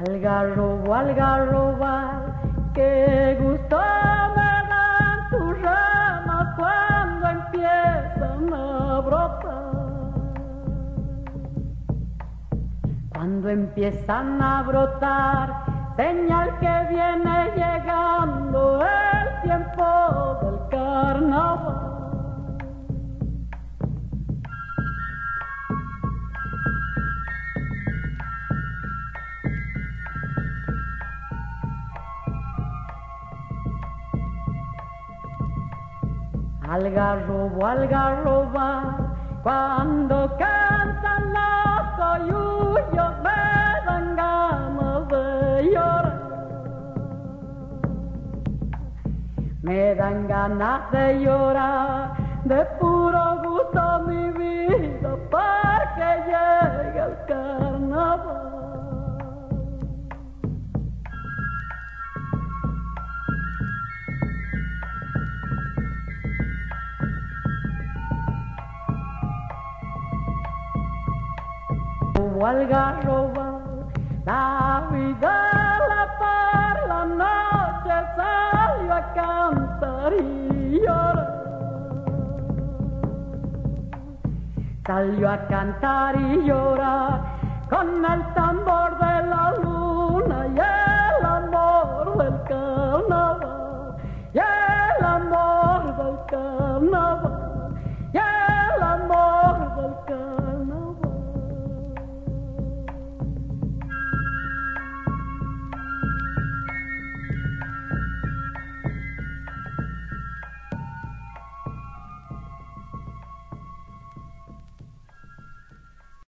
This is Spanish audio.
Algarrobo, qué gusto me dan tus ramas cuando empiezan a brotar. Cuando empiezan a brotar, señal que viene llegando el tiempo del carnaval. Algarrobo, cuando cantan los coyullos me dan ganas de llorar. Me dan ganas de llorar, de puro gusto mi vida, porque llega el carnaval. Algarrobo, la vida por la noche salió a cantar y llorar. Salió a cantar y llorar con el tambor de las